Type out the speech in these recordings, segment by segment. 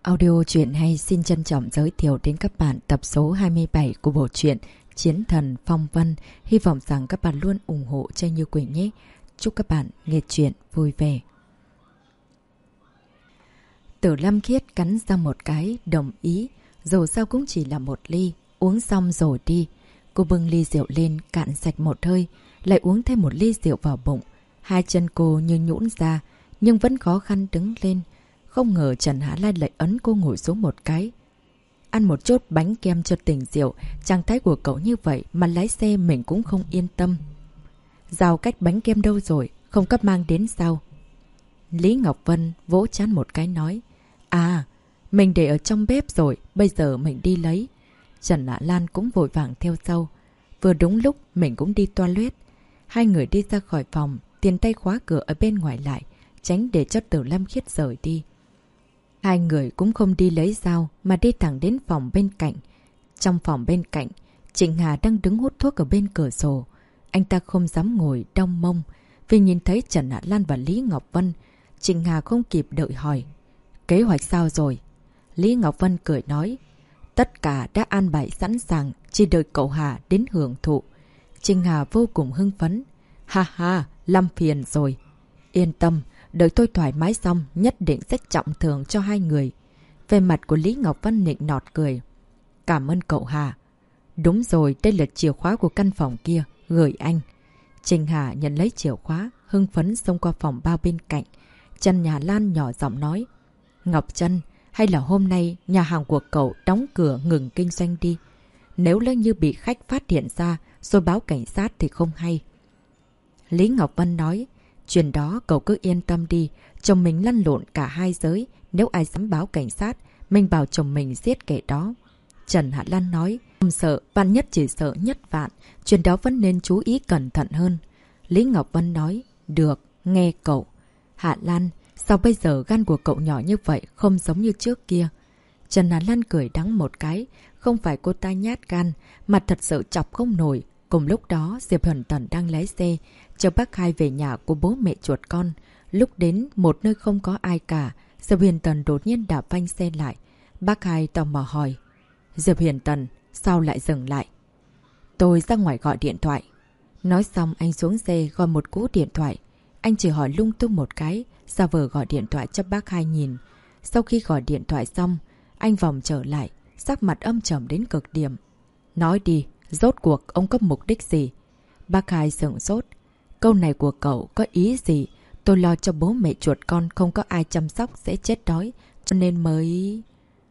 Audio truyện hay xin trân trọng giới thiệu đến các bạn tập số 27 của bộ truyện Chiến thần Phong Vân. Hy vọng rằng các bạn luôn ủng hộ cho Như Quỳnh nhé. Chúc các bạn nghe truyện vui vẻ. Tử Lâm Khiết cắn ra một cái, đồng ý. Dù sao cũng chỉ là một ly, uống xong rồi đi. Cô bưng ly rượu lên, cạn sạch một hơi, lại uống thêm một ly rượu vào bụng. Hai chân cô như nhũn ra, nhưng vẫn khó khăn đứng lên. Không ngờ Trần Hạ Lan lại ấn cô ngồi xuống một cái. Ăn một chút bánh kem cho tỉnh rượu, trạng thái của cậu như vậy mà lái xe mình cũng không yên tâm. Rào cách bánh kem đâu rồi, không cấp mang đến sao? Lý Ngọc Vân vỗ trán một cái nói. À, mình để ở trong bếp rồi, bây giờ mình đi lấy. Trần Hạ Lan cũng vội vàng theo sau. Vừa đúng lúc mình cũng đi toilet. Hai người đi ra khỏi phòng, tiền tay khóa cửa ở bên ngoài lại, tránh để cho Tử Lâm Khiết rời đi. Hai người cũng không đi lấy dao mà đi thẳng đến phòng bên cạnh. Trong phòng bên cạnh, Trịnh Hà đang đứng hút thuốc ở bên cửa sổ. Anh ta không dám ngồi đau mông vì nhìn thấy Trần Hạ Lan và Lý Ngọc Vân. Trịnh Hà không kịp đợi hỏi. Kế hoạch sao rồi? Lý Ngọc Vân cười nói. Tất cả đã an bài sẵn sàng, chỉ đợi cậu Hà đến hưởng thụ. Trịnh Hà vô cùng hưng phấn. Ha ha, làm phiền rồi. Yên tâm. Đợi tôi thoải mái xong, nhất định sẽ trọng thưởng cho hai người. Về mặt của Lý Ngọc Vân nịnh nọt cười. Cảm ơn cậu Hà. Đúng rồi, đây là chìa khóa của căn phòng kia, gửi anh. Trình Hà nhận lấy chìa khóa, hưng phấn xông qua phòng bao bên cạnh. Trần Nhà Lan nhỏ giọng nói. Ngọc Trân, hay là hôm nay nhà hàng của cậu đóng cửa ngừng kinh doanh đi. Nếu lỡ như bị khách phát hiện ra, rồi báo cảnh sát thì không hay. Lý Ngọc Vân nói. Chuyện đó cậu cứ yên tâm đi, chồng mình lăn lộn cả hai giới, nếu ai dám báo cảnh sát, mình bảo chồng mình giết kẻ đó. Trần Hạ Lan nói, không sợ, vạn nhất chỉ sợ nhất vạn, chuyện đó vẫn nên chú ý cẩn thận hơn. Lý Ngọc Vân nói, được, nghe cậu. Hạ Lan, sao bây giờ gan của cậu nhỏ như vậy, không giống như trước kia? Trần Hạ Lan cười đắng một cái, không phải cô ta nhát gan, mà thật sự chọc không nổi. Cùng lúc đó, Diệp Huyền Tần đang lái xe, chờ bác hai về nhà của bố mẹ chuột con. Lúc đến một nơi không có ai cả, Diệp Huyền Tần đột nhiên đạp phanh xe lại. Bác hai tò mò hỏi. Diệp Huyền Tần, sao lại dừng lại? Tôi ra ngoài gọi điện thoại. Nói xong anh xuống xe gọi một cú điện thoại. Anh chỉ hỏi lung tung một cái, giả vờ gọi điện thoại cho bác hai nhìn. Sau khi gọi điện thoại xong, anh vòng trở lại, sắc mặt âm trầm đến cực điểm. Nói đi, rốt cuộc ông có mục đích gì? Bác hai sửng sốt. Câu này của cậu có ý gì? Tôi lo cho bố mẹ chuột con không có ai chăm sóc sẽ chết đói, cho nên mới...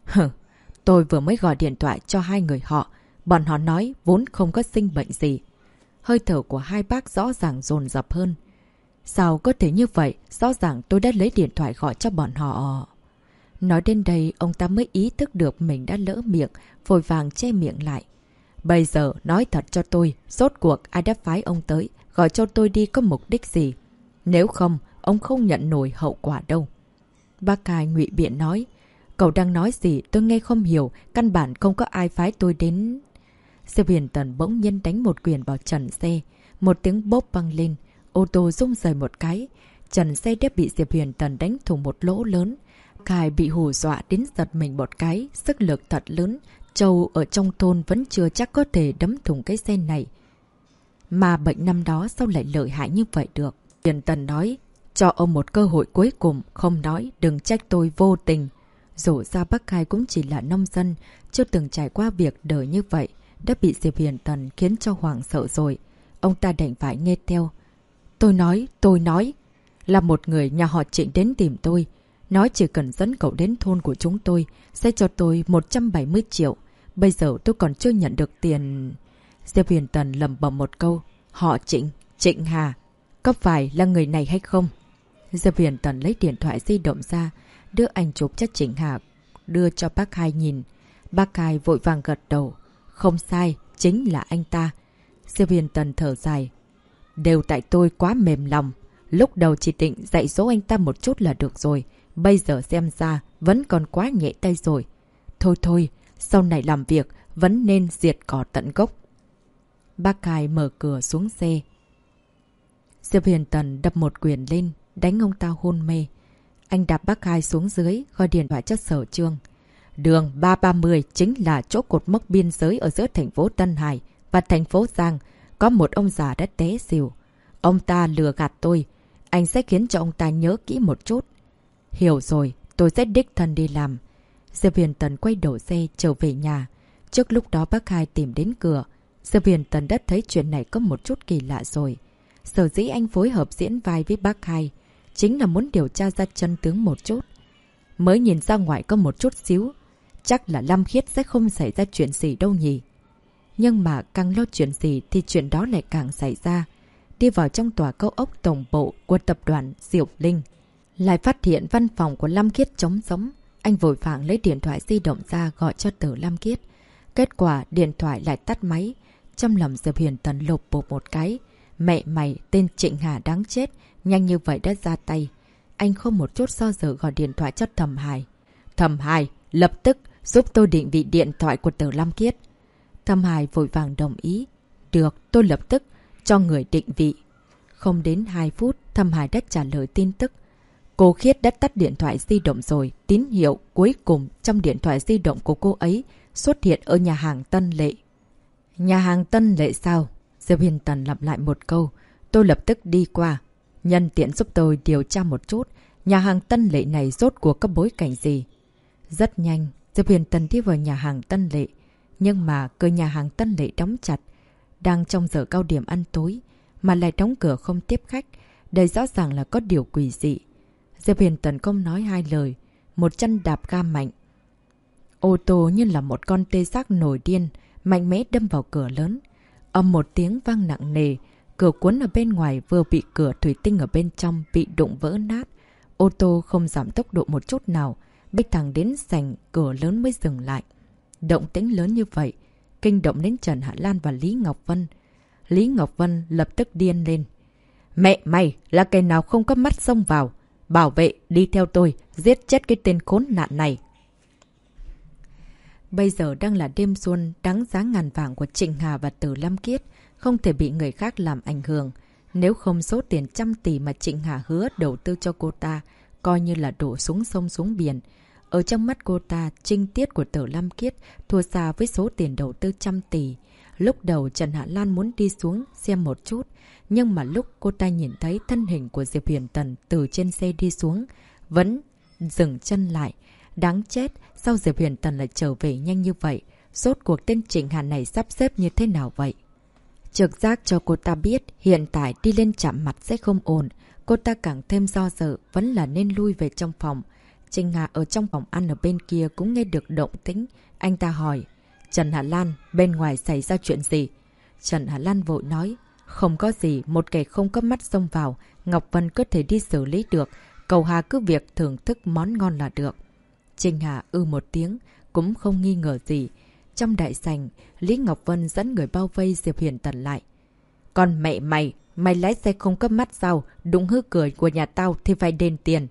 Tôi vừa mới gọi điện thoại cho hai người họ. Bọn họ nói vốn không có sinh bệnh gì. Hơi thở của hai bác rõ ràng dồn dập hơn. Sao có thể như vậy? Rõ ràng tôi đã lấy điện thoại gọi cho bọn họ. Nói đến đây, ông ta mới ý thức được mình đã lỡ miệng, vội vàng che miệng lại. Bây giờ nói thật cho tôi, rốt cuộc ai đã phái ông tới, gọi cho tôi đi có mục đích gì? Nếu không, ông không nhận nổi hậu quả đâu. Bác hai ngụy biện nói. Cậu đang nói gì tôi nghe không hiểu, căn bản không có ai phái tôi đến... Diệp Huyền Tần bỗng nhiên đánh một quyền vào trần xe. Một tiếng bốp vang lên, ô tô rung rời một cái. Trần xe đã bị Diệp Huyền Tần đánh thủng một lỗ lớn. Khai bị hù dọa đến giật mình một cái, sức lực thật lớn. Châu ở trong thôn vẫn chưa chắc có thể đấm thủng cái xe này. Mà bệnh năm đó sao lại lợi hại như vậy được? Huyền Tần nói, cho ông một cơ hội cuối cùng, không nói, đừng trách tôi vô tình. Dù sao bác Khai cũng chỉ là nông dân, chưa từng trải qua việc đời như vậy, đã bị Diệp Huyền Tần khiến cho hoảng sợ rồi. Ông ta đành phải nghe theo. Tôi nói, là một người nhà họ Trịnh đến tìm tôi. Nói chỉ cần dẫn cậu đến thôn của chúng tôi, sẽ cho tôi 170 triệu. Bây giờ tôi còn chưa nhận được tiền... Diệp Huyền Tần lầm bầm một câu. Họ Trịnh, Trịnh Hà. Có phải là người này hay không? Diệp Huyền Tần lấy điện thoại di động ra, đưa ảnh chụp cho Trịnh Hà, đưa cho bác hai nhìn. Bác hai vội vàng gật đầu. Không sai, chính là anh ta. Diệp Huyền Tần thở dài. Đều tại tôi quá mềm lòng. Lúc đầu chỉ định dạy dỗ anh ta một chút là được rồi. Bây giờ xem ra vẫn còn quá nhẹ tay rồi. Thôi, sau này làm việc vẫn nên diệt cỏ tận gốc. Bác hai mở cửa xuống xe. Diệp Huyền Tần đập một quyền lên, đánh ông ta hôn mê. Anh đạp bác Hai xuống dưới, gọi điện thoại cho Sở Trương. Đường 330 chính là chỗ cột mốc biên giới ở giữa thành phố Tân Hải và thành phố Giang. Có một ông già đã té xỉu. Ông ta lừa gạt tôi. Anh sẽ khiến cho ông ta nhớ kỹ một chút. Hiểu rồi, tôi sẽ đích thân đi làm. Diệp Huyền Tần quay đầu xe trở về nhà. Trước lúc đó bác Hai tìm đến cửa. Diệp Huyền Tần đã thấy chuyện này có một chút kỳ lạ rồi. Sở dĩ anh phối hợp diễn vai với bác Hai chính là muốn điều tra ra chân tướng một chút. Mới nhìn ra ngoài có một chút xíu, chắc là Lam Khiết sẽ không xảy ra chuyện gì đâu nhỉ. Nhưng mà càng lo chuyện gì thì chuyện đó lại càng xảy ra. Đi vào trong tòa cao ốc tổng bộ của tập đoàn Diệu Linh, lại phát hiện văn phòng của Lam Khiết trống rỗng. Anh vội vàng lấy điện thoại di động ra gọi cho Từ Lam Khiết. Kết quả điện thoại lại tắt máy. Trong lòng Diệp Huyền Tần lột bột một cái. Mẹ mày, tên Trịnh Hà đáng chết, nhanh như vậy đã ra tay. Anh không một chút do dự gọi điện thoại cho Thẩm Hải. Thẩm Hải, lập tức giúp tôi định vị điện thoại của Từ Lam Khiết. Thẩm Hải vội vàng đồng ý. Được, tôi lập tức cho người định vị. Không đến 2 phút, Thẩm Hải đã trả lời tin tức. Cô Khiết đã tắt điện thoại di động rồi. Tín hiệu cuối cùng trong điện thoại di động của cô ấy xuất hiện ở nhà hàng Tân Lệ. Nhà hàng Tân Lệ sao? Diệp Huyền Tần lặp lại một câu. Tôi lập tức đi qua. Nhân tiện giúp tôi điều tra một chút. Nhà hàng Tân Lệ này rốt cuộc có bối cảnh gì? Rất nhanh, Diệp Huyền Tần đi vào nhà hàng Tân Lệ. Nhưng mà cửa nhà hàng Tân Lệ đóng chặt. Đang trong giờ cao điểm ăn tối mà lại đóng cửa không tiếp khách. Đây rõ ràng là có điều quỷ dị. Diệp Huyền Tần không nói hai lời. Một chân đạp ga mạnh. Ô tô như là một con tê giác nổi điên, mạnh mẽ đâm vào cửa lớn. Âm một tiếng vang nặng nề. Cửa cuốn ở bên ngoài vừa bị cửa thủy tinh ở bên trong bị đụng vỡ nát. Ô tô không giảm tốc độ một chút nào. Bích thẳng đến sảnh cửa lớn mới dừng lại. Động tĩnh lớn như vậy, kinh động đến Trần Hạ Lan và Lý Ngọc Vân. Lý Ngọc Vân lập tức điên lên. Mẹ mày là kẻ nào không có mắt xông vào. Bảo vệ, đi theo tôi, giết chết cái tên khốn nạn này. Bây giờ đang là đêm xuân đáng giá ngàn vàng của Trịnh Hà và Từ Lam Khiết, không thể bị người khác làm ảnh hưởng. Nếu không số tiền 100 tỷ mà Trịnh Hà hứa đầu tư cho cô ta, coi như là đổ xuống sông xuống biển. Ở trong mắt cô ta, trinh tiết của Từ Lam Khiết thua xa với số tiền đầu tư 100 tỷ. Lúc đầu Trần Hạ Lan muốn đi xuống xem một chút, nhưng mà lúc cô ta nhìn thấy thân hình của Diệp Huyền Tần từ trên xe đi xuống, vẫn dừng chân lại. Đáng chết, sao Diệp Huyền Tần lại trở về nhanh như vậy? Rốt cuộc tên Trịnh Hà này sắp xếp như thế nào vậy? Trực giác cho cô ta biết hiện tại đi lên chạm mặt sẽ không ổn. Cô ta càng thêm do dự, vẫn là nên lui về trong phòng. Trịnh Hà ở trong phòng ăn ở bên kia cũng nghe được động tĩnh. Anh ta hỏi, Trần Hạ Lan, bên ngoài xảy ra chuyện gì? Trần Hạ Lan vội nói, không có gì, một kẻ không có mắt xông vào. Ngọc Vân có thể đi xử lý được. Cầu Hà cứ việc thưởng thức món ngon là được. Trịnh Hà một tiếng, cũng không nghi ngờ gì. Trong đại sảnh, Lý Ngọc Vân dẫn người bao vây Diệp Huyền Tần lại. Còn mẹ mày, mày lái xe không cấp mắt sao? Đụng hư cửa của nhà tao thì phải đền tiền.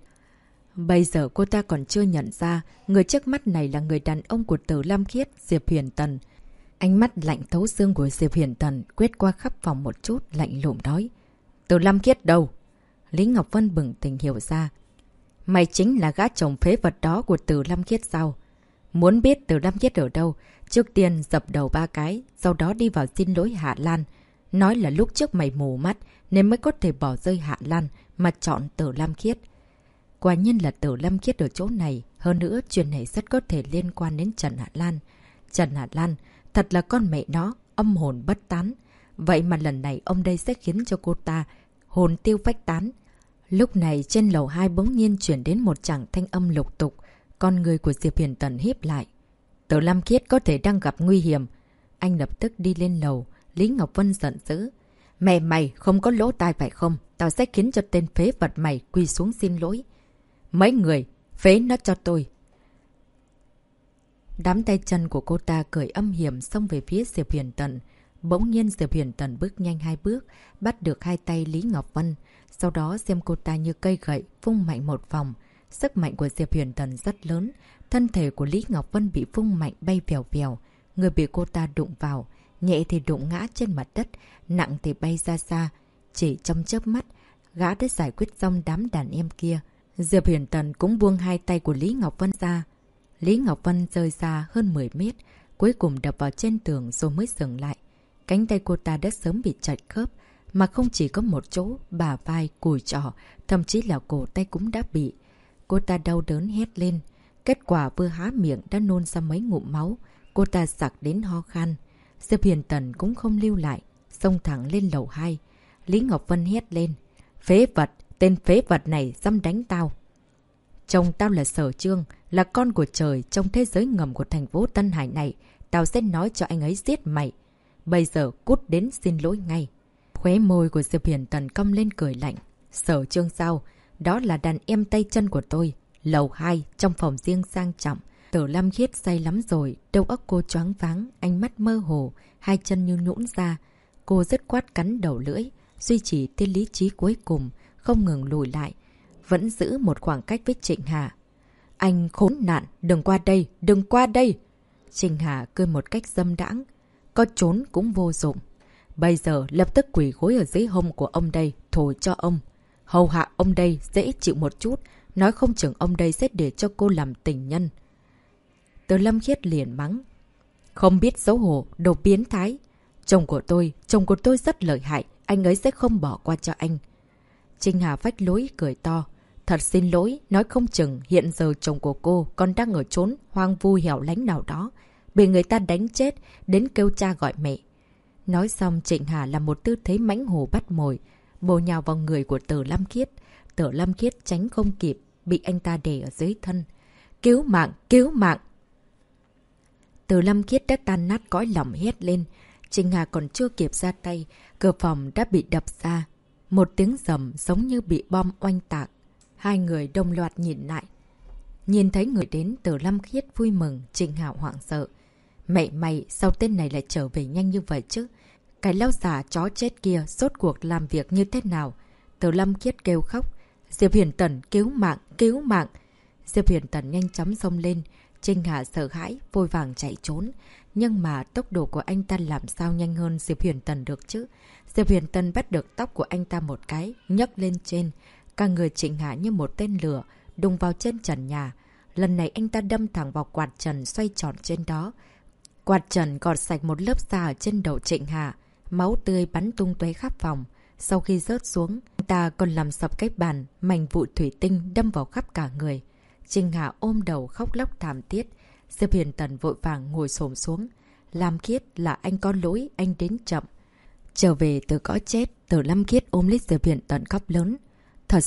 Bây giờ cô ta còn chưa nhận ra, người trước mắt này là người đàn ông của Từ Lam Khiết, Diệp Huyền Tần. Ánh mắt lạnh thấu xương của Diệp Huyền Tần quét qua khắp phòng một chút, lạnh lùng nói. Từ Lam Khiết đâu? Lý Ngọc Vân bừng tỉnh hiểu ra. Mày chính là gã chồng phế vật đó của Từ Lam Khiết sao? Muốn biết Từ Lam Khiết ở đâu? Trước tiên dập đầu 3 cái, sau đó đi vào xin lỗi Hạ Lan. Nói là lúc trước mày mù mắt nên mới có thể bỏ rơi Hạ Lan mà chọn Từ Lam Khiết. Quả nhiên là Từ Lam Khiết ở chỗ này. Hơn nữa, chuyện này rất có thể liên quan đến Trần Hạ Lan. Trần Hạ Lan, thật là con mẹ nó, âm hồn bất tán. Vậy mà lần này ông đây sẽ khiến cho cô ta hồn tiêu phách tán. Lúc này trên lầu 2 bỗng nhiên chuyển đến một tràng thanh âm lục tục. Con người của Diệp Huyền Tần híp lại. Từ Lam Khiết có thể đang gặp nguy hiểm. Anh lập tức đi lên lầu. Lý Ngọc Vân giận dữ. Mẹ mày không có lỗ tai phải không? Tao sẽ khiến cho tên phế vật mày quỳ xuống xin lỗi. Mấy người, phế nó cho tôi. Đám tay chân của cô ta cười âm hiểm xông về phía Diệp Huyền Tần. Bỗng nhiên Diệp Huyền Tần bước nhanh 2 bước, bắt được 2 tay Lý Ngọc Vân. Sau đó xem cô ta như cây gậy, vung mạnh một vòng. Sức mạnh của Diệp Huyền Tần rất lớn. Thân thể của Lý Ngọc Vân bị vung mạnh bay vèo vèo. Người bị cô ta đụng vào, nhẹ thì đụng ngã trên mặt đất, nặng thì bay ra xa. Chỉ trong chớp mắt, gã đã giải quyết xong đám đàn em kia. Diệp Huyền Tần cũng buông hai tay của Lý Ngọc Vân ra. Lý Ngọc Vân rơi ra hơn 10 mét, cuối cùng đập vào trên tường rồi mới dừng lại. Cánh tay cô ta đã sớm bị chặt khớp, mà không chỉ có một chỗ, bả vai, cùi trỏ, thậm chí là cổ tay cũng đã bị. Cô ta đau đớn hét lên. Kết quả vừa há miệng đã nôn ra mấy ngụm máu. Cô ta sặc đến ho khan. Diệp Huyền Tần cũng không lưu lại, xông thẳng lên lầu 2. Lý Ngọc Vân hét lên. Phế vật, tên phế vật này dám đánh tao. Chồng tao là Sở Trương, là con của trời trong thế giới ngầm của thành phố Tân Hải này. Tao sẽ nói cho anh ấy giết mày. Bây giờ cút đến xin lỗi ngay. Khóe môi của Diệp Huyền Tần cong lên cười lạnh. Sở Trương sao? Đó là đàn em tay chân của tôi. Lầu 2, trong phòng riêng sang trọng. Tử Lam Khiết say lắm rồi, đầu óc cô choáng váng, ánh mắt mơ hồ, hai chân như nhũn ra. Cô dứt khoát cắn đầu lưỡi, duy trì tia lý trí cuối cùng, không ngừng lùi lại, vẫn giữ một khoảng cách với Trịnh Hà. Anh khốn nạn, đừng qua đây, đừng qua đây! Trịnh Hà cười một cách dâm đãng, có trốn cũng vô dụng. Bây giờ lập tức quỳ gối ở dưới hông của ông đây, thổi cho ông. Hầu hạ ông đây dễ chịu một chút, nói không chừng ông đây sẽ để cho cô làm tình nhân. Từ Lâm Khiết liền mắng. Không biết xấu hổ, đồ biến thái. Chồng của tôi rất lợi hại, anh ấy sẽ không bỏ qua cho anh. Trinh Hà phách lối cười to. Thật xin lỗi, nói không chừng hiện giờ chồng của cô còn đang ở chốn hoang vu hẻo lánh nào đó, bị người ta đánh chết, đến kêu cha gọi mẹ. Nói xong Trịnh Hà làm một tư thế mãnh hổ bắt mồi, bổ nhào vào người của Từ Lam Khiết. Từ Lam Khiết tránh không kịp, bị anh ta đè ở dưới thân. Cứu mạng, cứu mạng! Từ Lam Khiết đã tan nát cõi lòng hét lên. Trịnh Hà còn chưa kịp ra tay, cửa phòng đã bị đập ra. Một tiếng rầm giống như bị bom oanh tạc. Hai người đồng loạt nhìn lại. Nhìn thấy người đến, Từ Lam Khiết vui mừng, Trịnh Hà hoảng sợ. Mẹ mày, sao tên này lại trở về nhanh như vậy chứ? Cái lão già chó chết kia rốt cuộc làm việc như thế nào? Từ Lam Khiết kêu khóc. Diệp Huyền Tần cứu mạng, cứu mạng! Diệp Huyền Tần nhanh chóng xông lên. Trinh Hà sợ hãi, vội vàng chạy trốn. Nhưng mà tốc độ của anh ta làm sao nhanh hơn Diệp Huyền Tần được chứ? Diệp Huyền Tần bắt được tóc của anh ta một cái, nhấc lên trên. Cả người Trịnh Hà như một tên lửa, đùng vào trên trần nhà. Lần này anh ta đâm thẳng vào quạt trần xoay tròn trên đó. Quạt trần gọt sạch một lớp da ở trên đầu Trịnh Hà. Máu tươi bắn tung tóe khắp phòng. Sau khi rớt xuống, anh ta còn làm sập cái bàn, mảnh vụn thủy tinh đâm vào khắp cả người. Trịnh Hà ôm đầu khóc lóc thảm thiết. Diệp Huyền Tần vội vàng ngồi xổm xuống. Lam Khiết, là anh có lỗi, anh đến chậm. Trở về từ cõi chết, Từ Lam Khiết ôm lấy Diệp Huyền Tần khóc lớn. Thật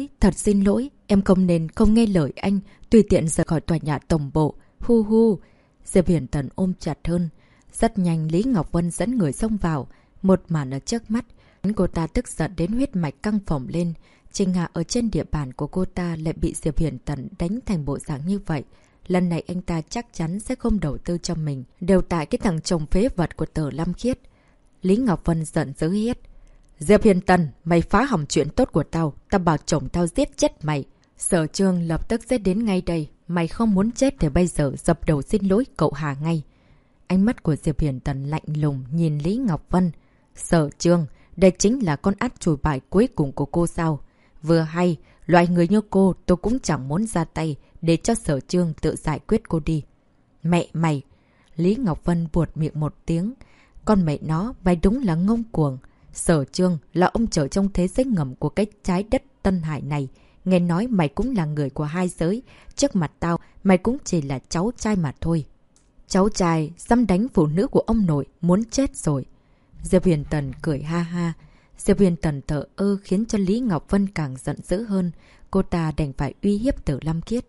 xin lỗi, em không nên không nghe lời anh, tùy tiện rời khỏi tòa nhà tổng bộ. Hu hu! Diệp Huyền Tần ôm chặt hơn. Rất nhanh Lý Ngọc Vân dẫn người xông vào. Một màn ở trước mắt. Cô ta tức giận đến huyết mạch căng phồng lên. Trinh Hà ở trên địa bàn của cô ta lại bị Diệp Huyền Tần đánh thành bộ dạng như vậy. Lần này anh ta chắc chắn sẽ không đầu tư cho mình. Đều tại cái thằng chồng phế vật của Từ Lam Khiết. Lý Ngọc Vân giận dữ hét. Diệp Huyền Tần, mày phá hỏng chuyện tốt của tao. Tao bảo chồng tao giết chết mày. Sở Trương lập tức sẽ đến ngay đây. Mày không muốn chết thì bây giờ dập đầu xin lỗi cậu Hà ngay. Ánh mắt của Diệp Huyền Tần lạnh lùng nhìn Lý Ngọc Vân. Sở Trương, đây chính là con át chủ bài cuối cùng của cô sao? Vừa hay, loại người như cô tôi cũng chẳng muốn ra tay để cho Sở Trương tự giải quyết cô đi. Mẹ mày! Lý Ngọc Vân buột miệng một tiếng. Con mẹ nó, mày đúng là ngông cuồng. Sở Trương là ông trời trong thế giới ngầm của cái trái đất Tân Hải này. Nghe nói mày cũng là người của hai giới. Trước mặt tao, mày cũng chỉ là cháu trai mà thôi. Cháu trai, dám đánh phụ nữ của ông nội, muốn chết rồi. Diệp Huyền Tần cười ha ha. Diệp Huyền Tần thở ơ khiến cho Lý Ngọc Vân càng giận dữ hơn. Cô ta đành phải uy hiếp Từ Lam Khiết.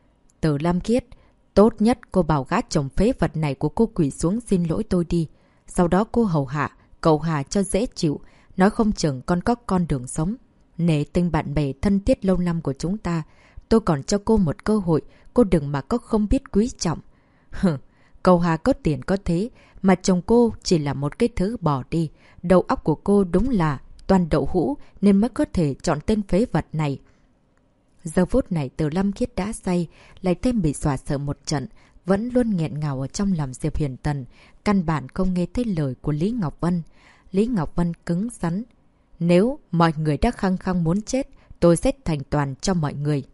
Từ Lam Khiết, tốt nhất cô bảo gã chồng phế vật này của cô quỳ xuống xin lỗi tôi đi. Sau đó cô hầu hạ, cậu Hà cho dễ chịu. Nói không chừng con có con đường sống. Nể tình bạn bè thân thiết lâu năm của chúng ta. Tôi còn cho cô một cơ hội. Cô đừng mà có không biết quý trọng. Hừ, cậu Hà có tiền có thế. Mà chồng cô chỉ là một cái thứ bỏ đi. Đầu óc của cô đúng là toàn đậu hũ nên mới có thể chọn tên phế vật này. Giờ phút này Từ Lam Khiết đã say, lại thêm bị dọa sợ một trận, vẫn luôn nghẹn ngào ở trong lòng Diệp Huyền Tần, căn bản không nghe thấy lời của Lý Ngọc Vân. Lý Ngọc Vân cứng rắn. Nếu mọi người đã khăng khăng muốn chết, tôi sẽ thành toàn cho mọi người.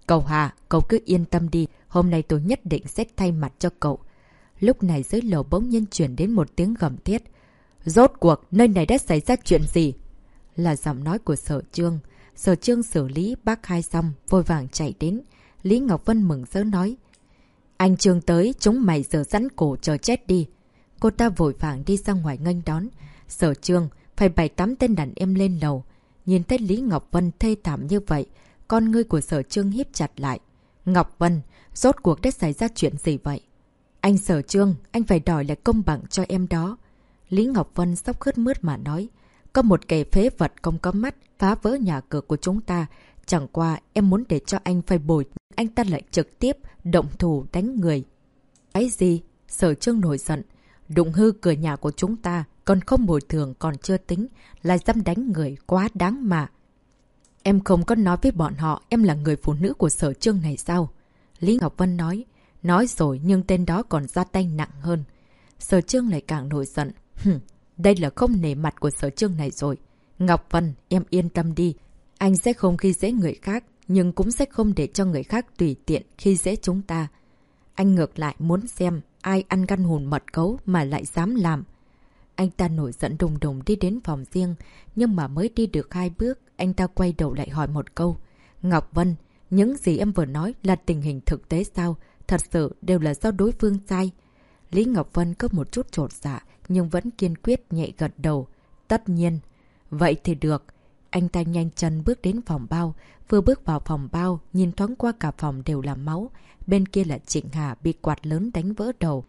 Cậu Hà, cậu cứ yên tâm đi, hôm nay tôi nhất định sẽ thay mặt cho cậu. Lúc này dưới lầu bỗng nhiên chuyển đến một tiếng gầm thét. Rốt cuộc, nơi này đã xảy ra chuyện gì? Là giọng nói của Sở Chương. Sở Chương xử lý bác hai xong, vội vàng chạy đến. Lý Ngọc Vân mừng rỡ nói. Anh Trương tới, chúng mày giờ sẵn cổ chờ chết đi. Cô ta vội vàng đi ra ngoài nghênh đón. Sở Chương phải bày 8 tên đàn em lên lầu. Nhìn thấy Lý Ngọc Vân thê thảm như vậy, con ngươi của Sở Chương híp chặt lại. Ngọc Vân, rốt cuộc đã xảy ra chuyện gì vậy? Anh Sở Chương, anh phải đòi lại công bằng cho em đó. Lý Ngọc Vân sắp khướt mướt mà nói. Có một kẻ phế vật không có mắt phá vỡ nhà cửa của chúng ta. Chẳng qua em muốn để cho anh phải bồi. Anh ta lại trực tiếp động thủ đánh người. Cái gì? Sở Chương nổi giận. Đụng hư cửa nhà của chúng ta, còn không bồi thường còn chưa tính, lại dám đánh người, quá đáng mà. Em không có nói với bọn họ em là người phụ nữ của Sở Chương này sao? Lý Ngọc Vân nói. Nói rồi nhưng tên đó còn ra tay nặng hơn. Sở Chương lại càng nổi giận. Đây là không nể mặt của Sở Chương này rồi. Ngọc Vân, em yên tâm đi. Anh sẽ không khi dễ người khác, nhưng cũng sẽ không để cho người khác tùy tiện khi dễ chúng ta. Anh ngược lại muốn xem ai ăn gan hùn mật gấu mà lại dám làm. Anh ta nổi giận đùng đùng đi đến phòng riêng, nhưng mà mới đi được 2 bước, anh ta quay đầu lại hỏi một câu. Ngọc Vân, những gì em vừa nói là tình hình thực tế sao? Thật sự đều là do đối phương sai. Lý Ngọc Vân có một chút chột dạ, nhưng vẫn kiên quyết nhẹ gật đầu. Tất nhiên. Vậy thì được. Anh ta nhanh chân bước đến phòng bao. Vừa bước vào phòng bao, nhìn thoáng qua cả phòng đều là máu. Bên kia là Trịnh Hà bị quạt lớn đánh vỡ đầu.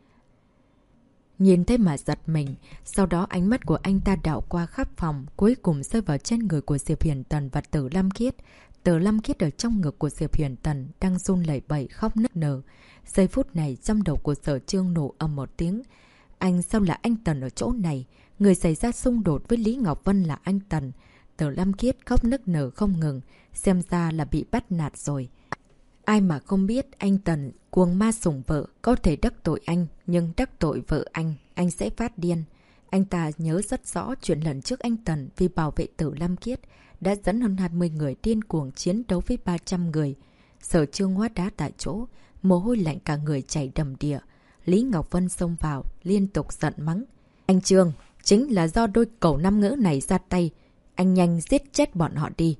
Nhìn thấy mà giật mình. Sau đó ánh mắt của anh ta đảo qua khắp phòng, cuối cùng rơi vào trên người của Diệp Huyền Tần và Tử Lam Khiết. Tử Lam Khiết ở trong ngực của Diệp Huyền Tần đang run lẩy bẩy khóc nức nở. Giây phút này trong đầu của Sở Chương nổ ầm một tiếng. Anh sao là anh Tần ở chỗ này? Người xảy ra xung đột với Lý Ngọc Vân là anh Tần. Tử Lam Khiết khóc nức nở không ngừng. Xem ra là bị bắt nạt rồi. Ai mà không biết anh Tần cuồng ma sủng vợ có thể đắc tội anh. Nhưng đắc tội vợ anh sẽ phát điên. Anh ta nhớ rất rõ chuyện lần trước anh Tần vì bảo vệ Tử Lam Khiết đã dẫn hơn 20 người điên cuồng chiến đấu với 300 người. Sở Chương hóa đá tại chỗ. Mồ hôi lạnh cả người chảy đầm đìa. Lý Ngọc Vân xông vào, liên tục giận mắng. Anh Trương, chính là do đôi cẩu nam ngữ này ra tay. Anh nhanh giết chết bọn họ đi.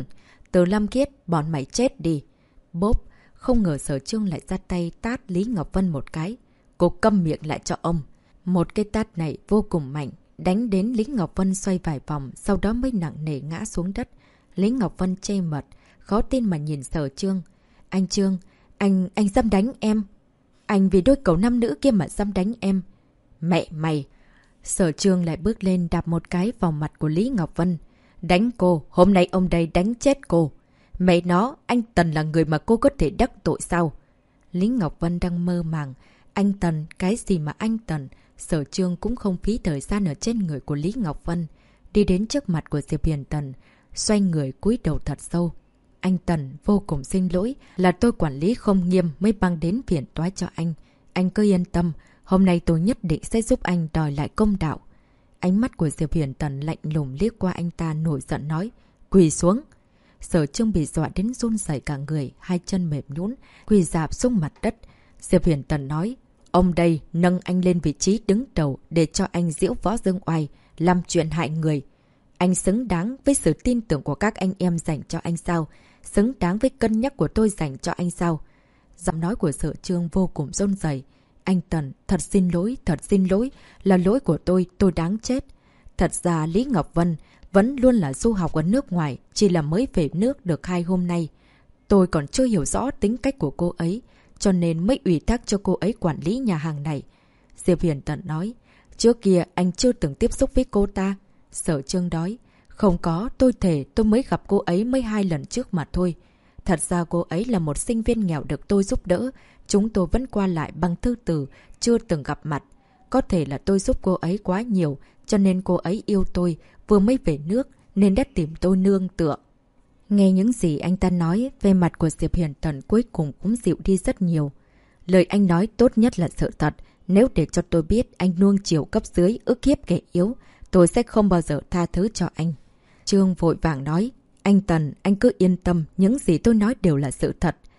Từ Lam Khiết, bọn mày chết đi. Bốp, không ngờ Sở Chương lại ra tay tát Lý Ngọc Vân một cái. Cô câm miệng lại cho ông. Một cái tát này vô cùng mạnh, đánh đến Lý Ngọc Vân xoay vài vòng, sau đó mới nặng nề ngã xuống đất. Lý Ngọc Vân chê mật, khó tin mà nhìn Sở Chương. Anh Trương, anh dám đánh em. Anh vì đôi cẩu nam nữ kia mà dám đánh em. Mẹ mày! Sở Chương lại bước lên đạp một cái vào mặt của Lý Ngọc Vân. Đánh cô, hôm nay ông đây đánh chết cô. Mẹ nó, anh Tần là người mà cô có thể đắc tội sao? Lý Ngọc Vân đang mơ màng. Anh Tần, cái gì mà anh Tần? Sở Chương cũng không phí thời gian ở trên người của Lý Ngọc Vân. Đi đến trước mặt của Diệp Huyền Tần, xoay người cúi đầu thật sâu. Anh Tần, vô cùng xin lỗi, là tôi quản lý không nghiêm mới mang đến phiền toái cho anh. Anh cứ yên tâm, hôm nay tôi nhất định sẽ giúp anh đòi lại công đạo. Ánh mắt của Diệp Huyền Tần lạnh lùng liếc qua anh ta nổi giận nói, quỳ xuống. Sở Chương bị dọa đến run rẩy cả người, hai chân mềm nhũn, quỳ rạp xuống mặt đất. Diệp Huyền Tần nói, ông đây nâng anh lên vị trí đứng đầu để cho anh diễu võ dương oai, làm chuyện hại người. Anh xứng đáng với sự tin tưởng của các anh em dành cho anh sao? Xứng đáng với cân nhắc của tôi dành cho anh sao? Giọng nói của Sở Chương vô cùng run rẩy. Anh Tần, thật xin lỗi, là lỗi của tôi đáng chết. Thật ra Lý Ngọc Vân vẫn luôn là du học ở nước ngoài, chỉ là mới về nước được 2 hôm nay. Tôi còn chưa hiểu rõ tính cách của cô ấy, cho nên mới ủy thác cho cô ấy quản lý nhà hàng này. Diệp Huyền Tần nói, trước kia anh chưa từng tiếp xúc với cô ta. Sở Chương nói, không có, tôi thề tôi mới gặp cô ấy mới 2 lần trước mà thôi. Thật ra cô ấy là một sinh viên nghèo được tôi giúp đỡ. Chúng tôi vẫn qua lại bằng thư từ, chưa từng gặp mặt. Có thể là tôi giúp cô ấy quá nhiều, cho nên cô ấy yêu tôi, vừa mới về nước, nên đã tìm tôi nương tựa. Nghe những gì anh ta nói, về mặt của Diệp Huyền Tần cuối cùng cũng dịu đi rất nhiều. Lời anh nói tốt nhất là sự thật. Nếu để cho tôi biết anh nuông chiều cấp dưới, ức hiếp kẻ yếu, tôi sẽ không bao giờ tha thứ cho anh. Trương vội vàng nói, anh Tần, anh cứ yên tâm, những gì tôi nói đều là sự thật.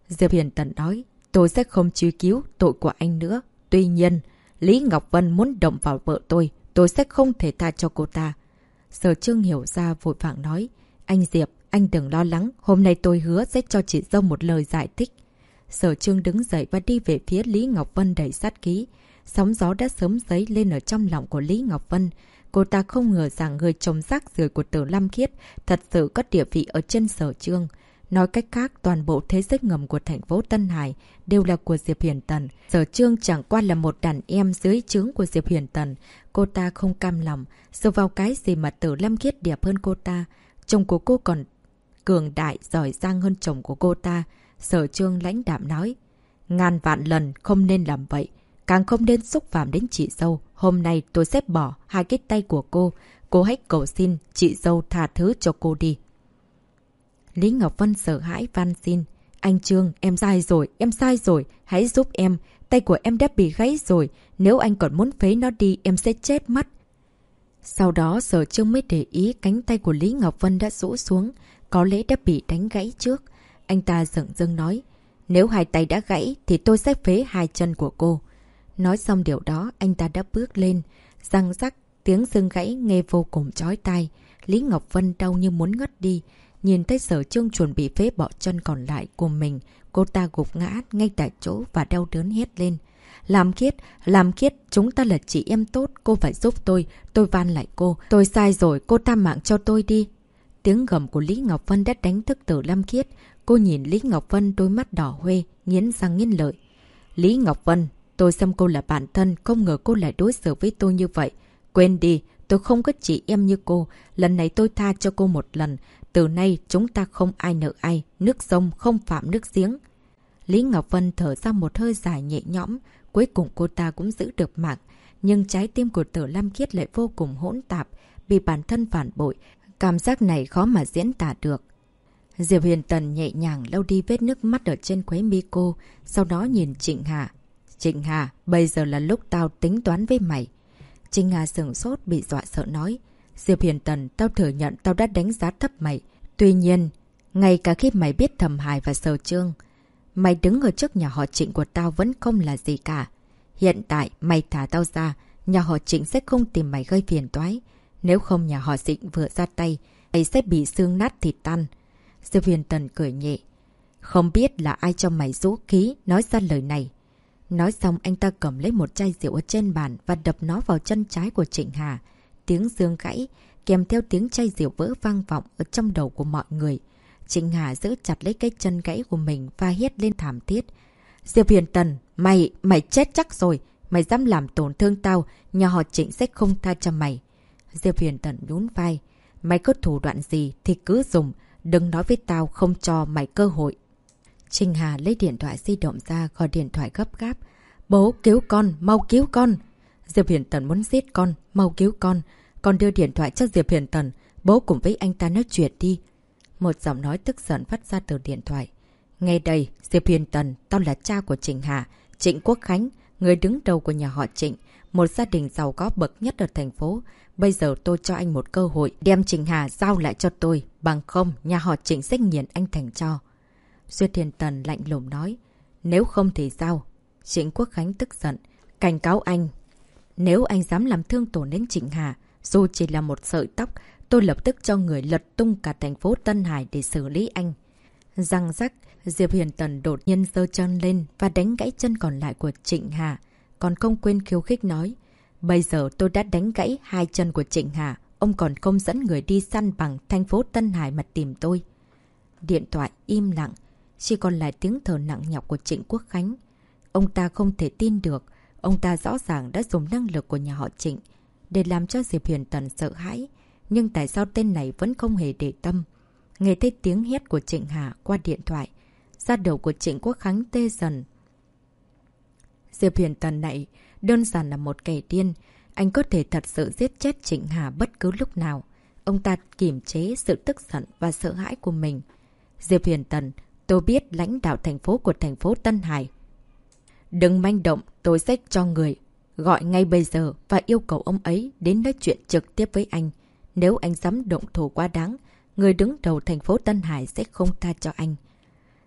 Diệp Hiền Tần nói, tôi sẽ không truy cứu tội của anh nữa. Tuy nhiên, Lý Ngọc Vân muốn động vào vợ tôi sẽ không thể tha cho cô ta. Sở Trương hiểu ra vội vàng nói, anh Diệp, anh đừng lo lắng, hôm nay tôi hứa sẽ cho chị dâu một lời giải thích. Sở Trương đứng dậy và đi về phía Lý Ngọc Vân đầy sát khí. Sóng gió đã sớm dấy lên ở trong lòng của Lý Ngọc Vân. Cô ta không ngờ rằng người chồng rác rưởi của Tử Lam Khiết thật sự có địa vị ở trên Sở Trương. Nói cách khác, toàn bộ thế giới ngầm của thành phố Tân Hải đều là của Diệp Hiền Tần. Sở Trương chẳng qua là một đàn em dưới trướng của Diệp Hiền Tần. Cô ta không cam lòng, dựa vào cái gì mà Tử Lam Khiết đẹp hơn cô ta. Chồng của cô còn cường đại, giỏi giang hơn chồng của cô ta. Sở Trương lãnh đạm nói, ngàn vạn lần không nên làm vậy. Càng không nên xúc phạm đến chị dâu. Hôm nay tôi sẽ bỏ hai cái tay của cô. Cô hãy cầu xin chị dâu tha thứ cho cô đi. Lý Ngọc Vân sợ hãi van xin. Anh Trương, em sai rồi. Hãy giúp em. Tay của em đã bị gãy rồi. Nếu anh còn muốn phế nó đi, em sẽ chết mất. Sau đó Sở Trương mới để ý cánh tay của Lý Ngọc Vân đã rũ xuống. Có lẽ đã bị đánh gãy trước. Anh ta giận dưng nói, nếu hai tay đã gãy thì tôi sẽ phế hai chân của cô. Nói xong điều đó, anh ta đã bước lên. Răng rắc, tiếng xương gãy nghe vô cùng chói tai. Lý Ngọc Vân đau như muốn ngất đi. Nhìn thấy Sở Trương chuẩn bị phế bỏ chân còn lại của mình, cô ta gục ngã ngay tại chỗ và đau đớn hét lên. Làm Khiết, chúng ta là chị em tốt, cô phải giúp tôi van lại cô. Tôi sai rồi, cô tha mạng cho tôi đi. Tiếng gầm của Lý Ngọc Vân đã đánh thức Tử Lam Khiết. Cô nhìn Lý Ngọc Vân đôi mắt đỏ hoe, nghiến răng nghiến lợi. Lý Ngọc Vân, tôi xem cô là bạn thân, không ngờ cô lại đối xử với tôi như vậy. Quên đi, tôi không có chị em như cô. Lần này tôi tha cho cô một lần. Từ nay chúng ta không ai nợ ai, nước sông không phạm nước giếng. Lý Ngọc Vân thở ra một hơi dài nhẹ nhõm. Cuối cùng cô ta cũng giữ được mạng. Nhưng trái tim của Tử Lam Khiết lại vô cùng hỗn tạp, bị bản thân phản bội. Cảm giác này khó mà diễn tả được. Diệp Hiền Tần nhẹ nhàng lau đi vết nước mắt ở trên khóe mi cô, sau đó nhìn Trịnh Hà. Trịnh Hà, bây giờ là lúc tao tính toán với mày. Trịnh Hà sửng sốt bị dọa sợ nói. Diệp Hiền Tần, tao thừa nhận tao đã đánh giá thấp mày. Tuy nhiên, ngay cả khi mày biết Thẩm Hải và Sở Trương, mày đứng ở trước nhà họ Trịnh của tao vẫn không là gì cả. Hiện tại mày thả tao ra, nhà họ Trịnh sẽ không tìm mày gây phiền toái. Nếu không nhà họ Trịnh vừa ra tay, mày sẽ bị xương nát thịt tan. Diệp Hiền Tần cười nhẹ. Không biết là ai cho mày dũng khí nói ra lời này. Nói xong anh ta cầm lấy một chai rượu ở trên bàn và đập nó vào chân trái của Trịnh Hà. Tiếng xương gãy, kèm theo tiếng chai rượu vỡ vang vọng ở trong đầu của mọi người. Trịnh Hà giữ chặt lấy cái chân gãy của mình và hét lên thảm thiết. Diệp Hiền Tần, mày chết chắc rồi. Mày dám làm tổn thương tao, nhà họ Trịnh sẽ không tha cho mày. Diệp Hiền Tần nhún vai. Mày có thủ đoạn gì thì cứ dùng. Đừng nói với tao không cho mày cơ hội. Trịnh Hà lấy điện thoại di động ra gọi điện thoại gấp gáp. Bố cứu con, mau cứu con. Diệp Hiền Tần muốn giết con, mau cứu con. Con đưa điện thoại cho Diệp Hiền Tần. Bố cùng với anh ta nói chuyện đi. Một giọng nói tức giận phát ra từ điện thoại. Nghe đây, Diệp Hiền Tần, tao là cha của Trịnh Hà, Trịnh Quốc Khánh, người đứng đầu của nhà họ Trịnh, một gia đình giàu có bậc nhất ở thành phố. Bây giờ tôi cho anh một cơ hội, đem Trịnh Hà giao lại cho tôi, bằng không nhà họ Trịnh sẽ nghiền anh thành tro. Diệp Hiền Tần lạnh lùng nói, nếu không thì sao? Trịnh Quốc Khánh tức giận, cảnh cáo anh. Nếu anh dám làm thương tổn đến Trịnh Hà, dù chỉ là một sợi tóc, tôi lập tức cho người lật tung cả thành phố Tân Hải để xử lý anh. Răng rắc, Diệp Hiền Tần đột nhiên giơ chân lên và đánh gãy chân còn lại của Trịnh Hà. Còn không quên khiêu khích nói, bây giờ tôi đã đánh gãy hai chân của Trịnh Hà, ông còn không dẫn người đi săn bằng thành phố Tân Hải mà tìm tôi. Điện thoại im lặng, chỉ còn lại tiếng thở nặng nhọc của Trịnh Quốc Khánh. Ông ta không thể tin được, ông ta rõ ràng đã dùng năng lực của nhà họ Trịnh để làm cho Diệp Hiền Tần sợ hãi. Nhưng tại sao tên này vẫn không hề để tâm? Nghe thấy tiếng hét của Trịnh Hà qua điện thoại, da đầu của Trịnh Quốc Khánh tê dần. Diệp Hiền Tần này đơn giản là một kẻ điên. Anh có thể thật sự giết chết Trịnh Hà bất cứ lúc nào. Ông ta kiềm chế sự tức giận và sợ hãi của mình. Diệp Hiền Tần, tôi biết lãnh đạo thành phố của thành phố Tân Hải. Đừng manh động, tôi sẽ cho người gọi ngay bây giờ và yêu cầu ông ấy đến nói chuyện trực tiếp với anh. Nếu anh dám động thủ quá đáng, người đứng đầu thành phố Tân Hải sẽ không tha cho anh.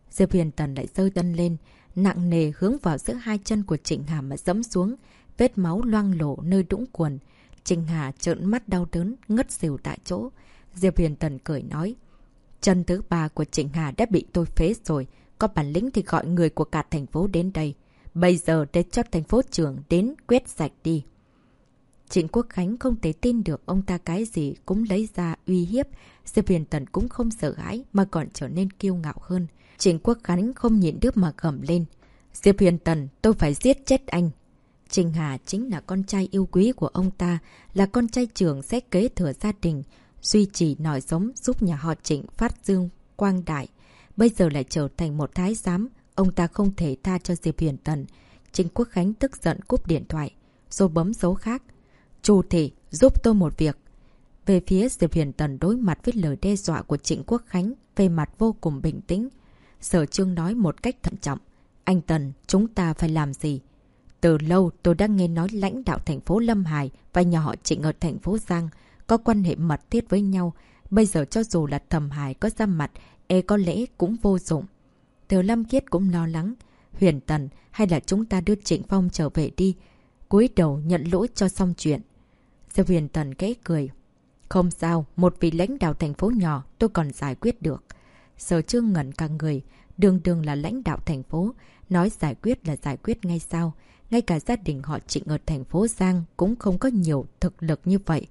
Diệp Huyền Tần lại giơ chân lên, nặng nề hướng vào giữa hai chân của Trịnh Hà mà giẫm xuống. Vết máu loang lổ nơi đũng quần. Trịnh Hà trợn mắt đau đớn, ngất xỉu tại chỗ. Diệp Huyền Tần cười nói. Chân thứ 3 của Trịnh Hà đã bị tôi phế rồi. Có bản lĩnh thì gọi người của cả thành phố đến đây. Bây giờ để cho thành phố trưởng đến quét sạch đi. Trịnh Quốc Khánh không thể tin được ông ta cái gì cũng lấy ra uy hiếp. Diệp Huyền Tần cũng không sợ hãi mà còn trở nên kiêu ngạo hơn. Trịnh Quốc Khánh không nhịn được mà gầm lên. Diệp Huyền Tần, tôi phải giết chết anh. Trịnh Hà chính là con trai yêu quý của ông ta, là con trai trưởng sẽ kế thừa gia đình, duy trì nòi giống giúp nhà họ Trịnh phát dương quang đại. Bây giờ lại trở thành một thái giám, ông ta không thể tha cho Diệp Huyền Tần. Trịnh Quốc Khánh tức giận cúp điện thoại, rồi bấm số khác. Chu Thị, giúp tôi một việc. Về phía Diệp Huyền Tần đối mặt với lời đe dọa của Trịnh Quốc Khánh, về mặt vô cùng bình tĩnh. Sở Trương nói một cách thận trọng. Anh Tần, chúng ta phải làm gì? Từ lâu tôi đã nghe nói lãnh đạo thành phố Lâm Hải và nhà họ Trịnh ở thành phố Giang có quan hệ mật thiết với nhau. Bây giờ cho dù là Thẩm Hải có ra mặt, có lẽ cũng vô dụng. Từ Lâm Kiết cũng lo lắng. Huyền Tần, hay là chúng ta đưa Trịnh Phong trở về đi. Cúi đầu nhận lỗi cho xong chuyện. Diệp Huyền Tần khẽ cười. Không sao, một vị lãnh đạo thành phố nhỏ tôi còn giải quyết được. Sở Trương ngẩn cả người, đường đường là lãnh đạo thành phố, nói giải quyết là giải quyết ngay sao. Ngay cả gia đình họ Trịnh ở thành phố Giang cũng không có nhiều thực lực như vậy.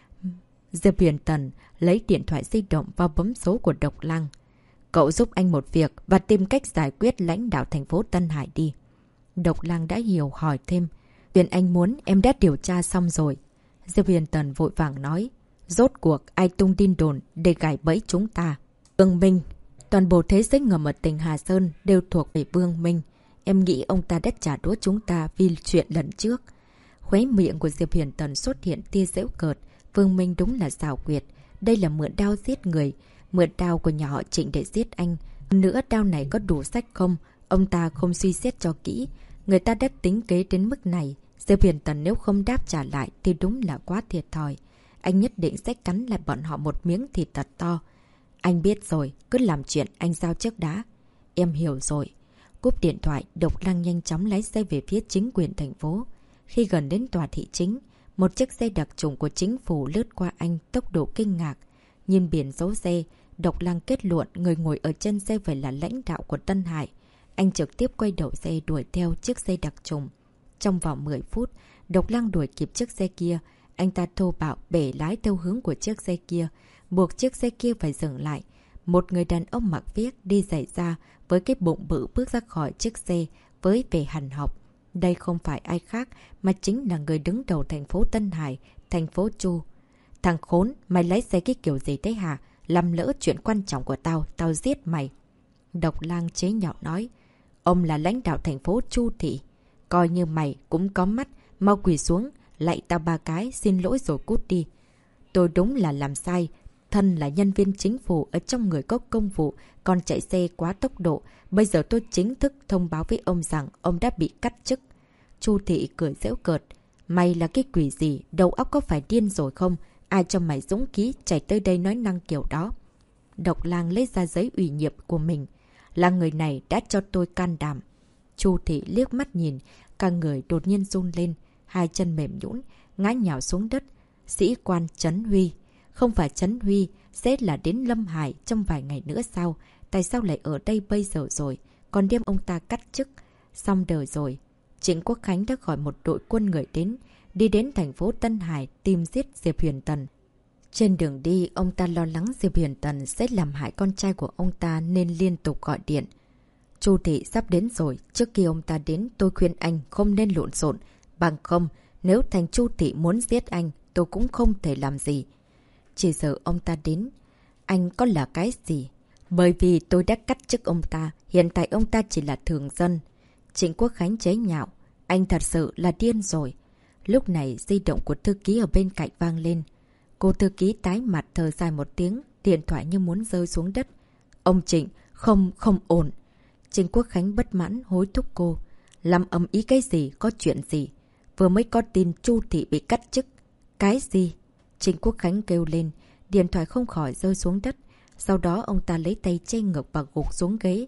Diệp Huyền Tần lấy điện thoại di động và bấm số của Độc Lăng. Cậu giúp anh một việc và tìm cách giải quyết lãnh đạo thành phố Tân Hải đi. Độc Lăng đã hiểu hỏi thêm. Chuyện anh muốn em đã điều tra xong rồi. Diệp Huyền Tần vội vàng nói. Rốt cuộc ai tung tin đồn để gài bẫy chúng ta? Vương Minh. Toàn bộ thế giới ngầm ở tỉnh Hà Sơn đều thuộc về Vương Minh. Em nghĩ ông ta đã trả đũa chúng ta vì chuyện lần trước. Khóe miệng của Diệp Huyền Tần xuất hiện tia giễu cợt. Vương Minh đúng là xảo quyệt. Đây là mượn đao giết người. Mượn đao của nhà họ Trịnh để giết anh. Nữa đao này có đủ sách không? Ông ta không suy xét cho kỹ. Người ta đã tính kế đến mức này. Diệp Huyền Tần nếu không đáp trả lại thì đúng là quá thiệt thòi. Anh nhất định sẽ cắn lại bọn họ một miếng thịt thật to. Anh biết rồi, cứ làm chuyện anh giao trước đã. Em hiểu rồi. Cúp điện thoại, Độc Lăng nhanh chóng lái xe về phía chính quyền thành phố. Khi gần đến tòa thị chính, một chiếc xe đặc trùng của chính phủ lướt qua anh tốc độ kinh ngạc. Nhìn biển số xe, Độc Lăng kết luận người ngồi ở trên xe phải là lãnh đạo của Tân Hải. Anh trực tiếp quay đầu xe đuổi theo chiếc xe đặc trùng. Trong vòng 10 phút, Độc Lăng đuổi kịp chiếc xe kia. Anh ta thô bạo bẻ lái theo hướng của chiếc xe kia, buộc chiếc xe kia phải dừng lại. Một người đàn ông mặc viết đi giày da với cái bụng bự bước ra khỏi chiếc xe với vẻ hằn học. Đây không phải ai khác mà chính là người đứng đầu thành phố Tân Hải, thành phố Chu. Thằng khốn, mày lái xe cái kiểu gì thế hả? Làm lỡ chuyện quan trọng của tao, tao giết mày. Độc Lang chế nhạo nói. Ông là lãnh đạo thành phố Chu Thị. Coi như mày cũng có mắt, mau quỳ xuống, lạy tao 3 cái, xin lỗi rồi cút đi. Tôi đúng là làm sai. Thân là nhân viên chính phủ ở trong người có công vụ, còn chạy xe quá tốc độ. Bây giờ tôi chính thức thông báo với ông rằng ông đã bị cắt chức. Chu Thị cười giễu cợt. Mày là cái quỷ gì? Đầu óc có phải điên rồi không? Ai cho mày dũng khí chạy tới đây nói năng kiểu đó? Độc Lang lấy ra giấy ủy nhiệm của mình. Là người này đã cho tôi can đảm. Chu Thị liếc mắt nhìn, cả người đột nhiên run lên, hai chân mềm nhũn, ngã nhào xuống đất. Sĩ quan Trấn Huy. Không phải Trấn Huy, sẽ là đến Lâm Hải trong vài ngày nữa sao? Tại sao lại ở đây bây giờ rồi? Còn đem ông ta cắt chức. Xong đời rồi. Trịnh Quốc Khánh đã gọi một đội quân người đến, đi đến thành phố Tân Hải tìm giết Diệp Huyền Tần. Trên đường đi, ông ta lo lắng Diệp Huyền Tần sẽ làm hại con trai của ông ta nên liên tục gọi điện. Chu Thị sắp đến rồi, trước khi ông ta đến tôi khuyên anh không nên lộn xộn. Bằng không, nếu thành Chu Thị muốn giết anh, tôi cũng không thể làm gì. Chỉ sợ ông ta đến, anh có là cái gì? Bởi vì tôi đã cắt chức ông ta, hiện tại ông ta chỉ là thường dân. Trịnh Quốc Khánh chế nhạo, anh thật sự là điên rồi. Lúc này di động của thư ký ở bên cạnh vang lên. Cô thư ký tái mặt thở dài một tiếng, điện thoại như muốn rơi xuống đất. Ông Trịnh, không ổn. Trịnh Quốc Khánh bất mãn hối thúc cô. Làm ầm ý cái gì, có chuyện gì? Vừa mới có tin Chu Thị bị cắt chức. Cái gì? Trịnh Quốc Khánh kêu lên, điện thoại không khỏi rơi xuống đất. Sau đó ông ta lấy tay che ngực và gục xuống ghế.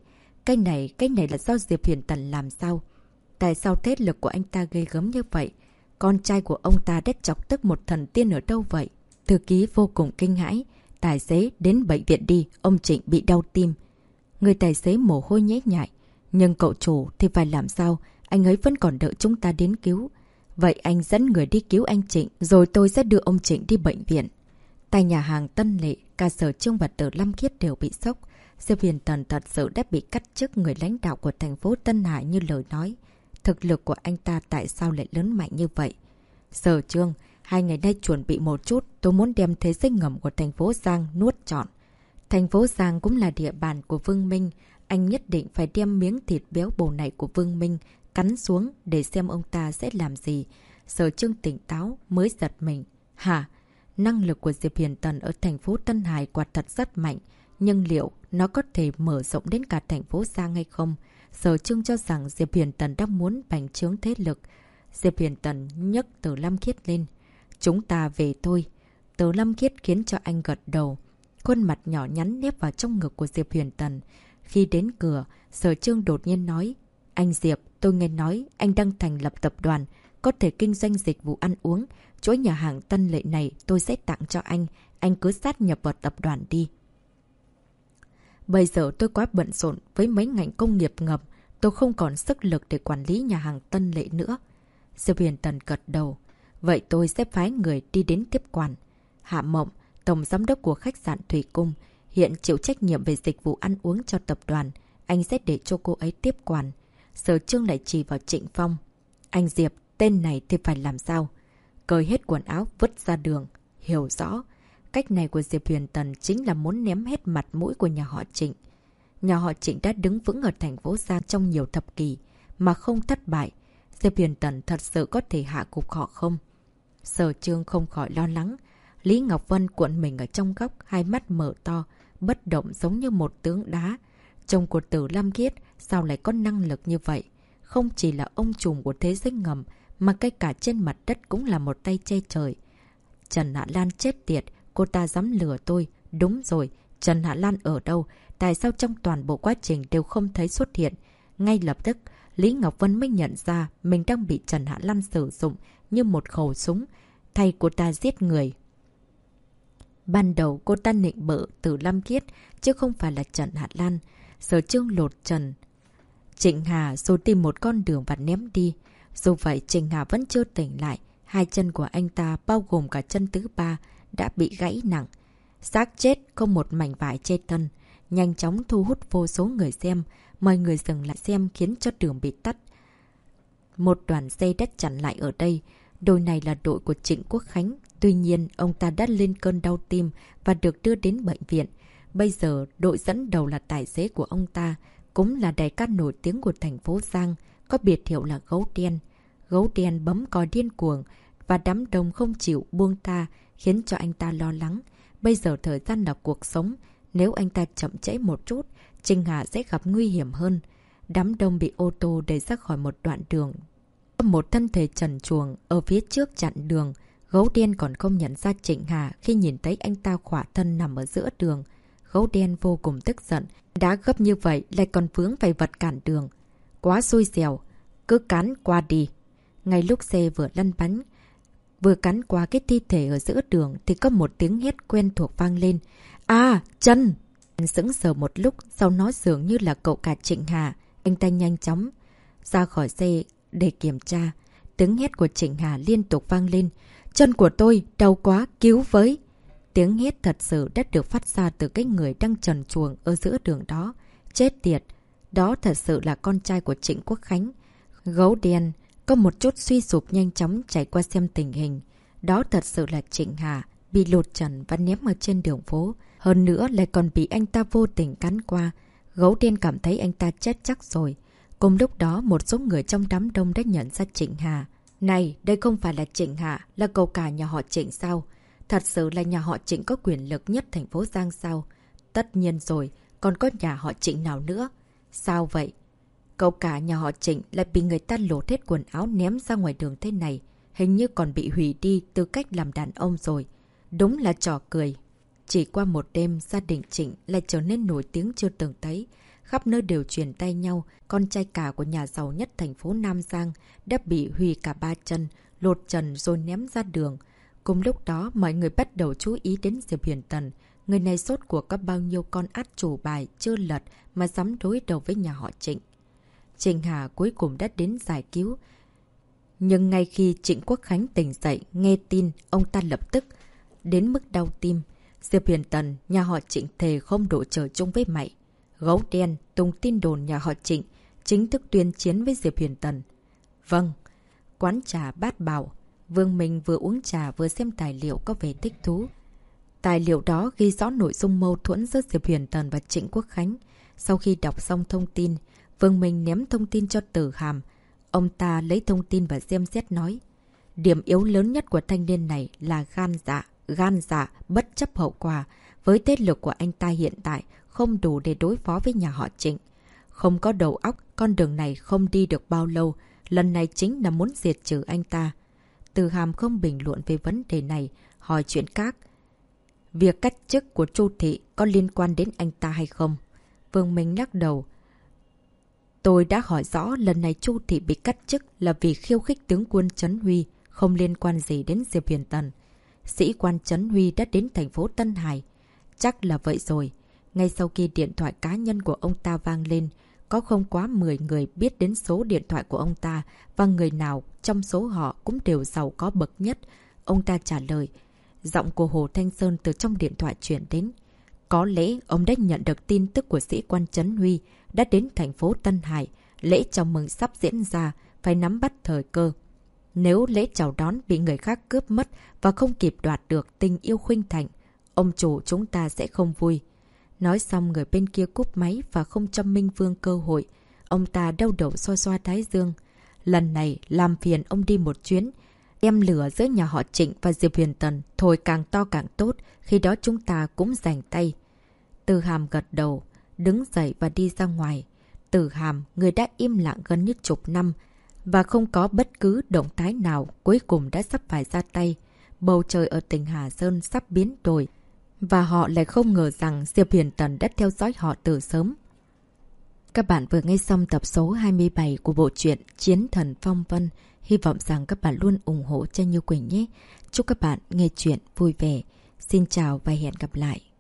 Cái này là do Diệp Huyền Tần làm sao? Tại sao thế lực của anh ta ghê gớm như vậy? Con trai của ông ta đã chọc tức một thần tiên ở đâu vậy? Thư ký vô cùng kinh hãi. Tài xế đến bệnh viện đi, ông Trịnh bị đau tim. Người tài xế mồ hôi nhễ nhại. Nhưng cậu chủ thì phải làm sao? Anh ấy vẫn còn đợi chúng ta đến cứu. Vậy anh dẫn người đi cứu anh Trịnh, rồi tôi sẽ đưa ông Trịnh đi bệnh viện. Tại nhà hàng Tân Lệ, cả Sở Trương và Từ Lâm Khiết đều bị sốc. Diệp Huyền Tần thật sự đã bị cắt chức người lãnh đạo của thành phố Tân Hải như lời nói. Thực lực của anh ta tại sao lại lớn mạnh như vậy? Sở Trương, 2 ngày nay chuẩn bị một chút, tôi muốn đem thế giới ngầm của thành phố Giang nuốt trọn. Thành phố Giang cũng là địa bàn của Vương Minh. Anh nhất định phải đem miếng thịt béo bổ này của Vương Minh cắn xuống để xem ông ta sẽ làm gì. Sở Trương tỉnh táo mới giật mình. Hả? Năng lực của Diệp Huyền Tần ở thành phố Tân Hải quả thật rất mạnh. Nhưng liệu nó có thể mở rộng đến cả thành phố Giang hay không? Sở Trương cho rằng Diệp Huyền Tần đang muốn bành trướng thế lực. Diệp Huyền Tần nhấc Từ Lâm Khiết lên. Chúng ta về thôi. Từ Lâm Khiết khiến cho anh gật đầu. Khuôn mặt nhỏ nhắn nép vào trong ngực của Diệp Huyền Tần. Khi đến cửa, Sở Trương đột nhiên nói. Anh Diệp, tôi nghe nói anh đang thành lập tập đoàn, có thể kinh doanh dịch vụ ăn uống. Chuỗi nhà hàng Tân Lệ này tôi sẽ tặng cho anh cứ sát nhập vào tập đoàn đi. Bây giờ tôi quá bận rộn với mấy ngành công nghiệp ngầm, tôi không còn sức lực để quản lý nhà hàng Tân Lệ nữa. Diệp Huyền Tần gật đầu. Vậy tôi sẽ phái người đi đến tiếp quản. Hạ Mộng, tổng giám đốc của khách sạn Thủy Cung, hiện chịu trách nhiệm về dịch vụ ăn uống cho tập đoàn. Anh sẽ để cho cô ấy tiếp quản. Sở Trương lại chỉ vào Trịnh Phong. Anh Diệp, tên này thì phải làm sao? Cởi hết quần áo vứt ra đường. Hiểu rõ. Cách này của Diệp Huyền Tần chính là muốn ném hết mặt mũi của nhà họ Trịnh. Nhà họ Trịnh đã đứng vững ở thành phố Giang trong nhiều thập kỷ mà không thất bại. Diệp Huyền Tần thật sự có thể hạ gục họ không? Sở Trương không khỏi lo lắng. Lý Ngọc Vân cuộn mình ở trong góc, hai mắt mở to, bất động giống như một tướng đá. Chồng của Từ Lâm Khiết sao lại có năng lực như vậy? Không chỉ là ông trùm của thế giới ngầm, mà cái cả trên mặt đất cũng là một tay che trời. Trần Hạ Lan chết tiệt, cô ta dám lừa tôi. Đúng rồi, Trần Hạ Lan ở đâu? Tại sao trong toàn bộ quá trình đều không thấy xuất hiện? Ngay lập tức, Lý Ngọc Vân mới nhận ra mình đang bị Trần Hạ Lan sử dụng như một khẩu súng, thay cô ta giết người. Ban đầu cô ta nịnh bợ Từ Lâm Khiết, chứ không phải là Trần Hạ Lan. Sở Trương lột Trần Trịnh Hà rồi tìm một con đường và ném đi. Dù vậy Trịnh Hà vẫn chưa tỉnh lại. Hai chân của anh ta bao gồm cả chân thứ ba đã bị gãy nặng. Xác chết không một mảnh vải che thân. Nhanh chóng thu hút vô số người xem. Mọi người dừng lại xem khiến cho đường bị tắt. Một đoàn xe đã chặn lại ở đây. Đội này là đội của Trịnh Quốc Khánh. Tuy nhiên ông ta đã lên cơn đau tim và được đưa đến bệnh viện. Bây giờ đội dẫn đầu là tài xế của ông ta, cũng là đại ca nổi tiếng của thành phố Giang, có biệt hiệu là Gấu Đen. Gấu Đen bấm còi điên cuồng và đám đông không chịu buông tha, khiến cho anh ta lo lắng. Bây giờ thời gian là cuộc sống, nếu anh ta chậm trễ một chút, Trinh Hà sẽ gặp nguy hiểm hơn. Đám đông bị ô tô đẩy ra khỏi một đoạn đường. Một thân thể trần truồng ở phía trước chặn đường. Gấu Đen còn không nhận ra Trịnh Hà khi nhìn thấy anh ta khỏa thân nằm ở giữa đường. Gấu Đen vô cùng tức giận. Đã gấp như vậy lại còn vướng phải vật cản đường. Quá xui xẻo. Cứ cán qua đi. Ngay lúc xe vừa lăn bánh, vừa cắn qua cái thi thể ở giữa đường thì có một tiếng hét quen thuộc vang lên. À, chân! Sững sờ một lúc, sau nó dường như là cậu cả Trịnh Hà. Anh ta nhanh chóng ra khỏi xe để kiểm tra. Tiếng hét của Trịnh Hà liên tục vang lên. Chân của tôi, đau quá, cứu với! Tiếng hét thật sự đã được phát ra từ cái người đang trần truồng ở giữa đường đó. Chết tiệt! Đó thật sự là con trai của Trịnh Quốc Khánh. Gấu Đen có một chút suy sụp nhanh chóng chạy qua xem tình hình. Đó thật sự là Trịnh Hà, bị lột trần và ném ở trên đường phố. Hơn nữa lại còn bị anh ta vô tình cắn qua. Gấu Đen cảm thấy anh ta chết chắc rồi. Cùng lúc đó một số người trong đám đông đã nhận ra Trịnh Hà. Này, đây không phải là Trịnh Hà, là cậu cả nhà họ Trịnh sao? Thật sự là nhà họ Trịnh có quyền lực nhất thành phố Giang sao? Tất nhiên rồi, còn có nhà họ Trịnh nào nữa? Sao vậy? Cậu cả nhà họ Trịnh lại bị người ta lột hết quần áo ném ra ngoài đường thế này. Hình như còn bị hủy đi tư cách làm đàn ông rồi. Đúng là trò cười. Chỉ qua một đêm, gia đình Trịnh lại trở nên nổi tiếng chưa từng thấy. khắp nơi đều truyền tay nhau. Con trai cả của nhà giàu nhất thành phố Nam Giang đã bị hủy cả 3 chân, lột trần rồi ném ra đường. Cùng lúc đó, mọi người bắt đầu chú ý đến Diệp Huyền Tần. Người này sốt cuộc có bao nhiêu con át chủ bài chưa lật mà dám đối đầu với nhà họ Trịnh. Trịnh Hà cuối cùng đã đến giải cứu. Nhưng ngay khi Trịnh Quốc Khánh tỉnh dậy, nghe tin, ông ta lập tức đến mức đau tim. Diệp Huyền Tần, nhà họ Trịnh thề không đổ trời chung với mày. Gấu đen tung tin đồn nhà họ Trịnh chính thức tuyên chiến với Diệp Huyền Tần. Vâng. Quán trà Bát Bảo. Vương Minh vừa uống trà vừa xem tài liệu có vẻ thích thú. Tài liệu đó ghi rõ nội dung mâu thuẫn giữa Diệp Huyền Tần và Trịnh Quốc Khánh. Sau khi đọc xong thông tin, Vương Minh ném thông tin cho Tử Hàm. Ông ta lấy thông tin và xem xét nói. Điểm yếu lớn nhất của thanh niên này là gan dạ, bất chấp hậu quả. Với thế lực của anh ta hiện tại, không đủ để đối phó với nhà họ Trịnh. Không có đầu óc, con đường này không đi được bao lâu. Lần này chính là muốn diệt trừ anh ta. Tử Hàm không bình luận về vấn đề này, hỏi chuyện khác. Việc cách chức của Chu Thị có liên quan đến anh ta hay không? Vương Minh lắc đầu. Tôi đã hỏi rõ lần này Chu Thị bị cắt chức là vì khiêu khích tướng quân Trấn Huy, không liên quan gì đến Diệp Huyền Tần. Sĩ quan Trấn Huy đã đến thành phố Tân Hải. Chắc là vậy rồi. Ngay sau khi điện thoại cá nhân của ông ta vang lên, có không quá 10 người biết đến số điện thoại của ông ta và người nào trong số họ cũng đều giàu có bậc nhất. Ông ta trả lời. Giọng của Hồ Thanh Sơn từ trong điện thoại chuyển đến. Có lẽ ông đã nhận được tin tức của sĩ quan Trấn Huy đã đến thành phố Tân Hải. Lễ chào mừng sắp diễn ra, phải nắm bắt thời cơ. Nếu lễ chào đón bị người khác cướp mất và không kịp đoạt được tình yêu khuynh thành, ông chủ chúng ta sẽ không vui. Nói xong người bên kia cúp máy và không cho Minh Vương cơ hội. Ông ta đau đầu xoa xoa thái dương. Lần này làm phiền ông đi một chuyến. Em lửa giữa nhà họ Trịnh và Diệp Huyền Tần thôi càng to càng tốt, khi đó chúng ta cũng giành tay. Tử Hàm gật đầu, đứng dậy và đi ra ngoài. Tử Hàm, người đã im lặng gần như chục năm và không có bất cứ động thái nào, cuối cùng đã sắp phải ra tay. Bầu trời ở tỉnh Hà Sơn sắp biến đổi và họ lại không ngờ rằng Diệp Huyền Tần đã theo dõi họ từ sớm. Các bạn vừa nghe xong tập số 27 của bộ truyện Chiến Thần Phong Vân. Hy vọng rằng các bạn luôn ủng hộ cho Như Quỳnh nhé. Chúc các bạn nghe chuyện vui vẻ. Xin chào và hẹn gặp lại.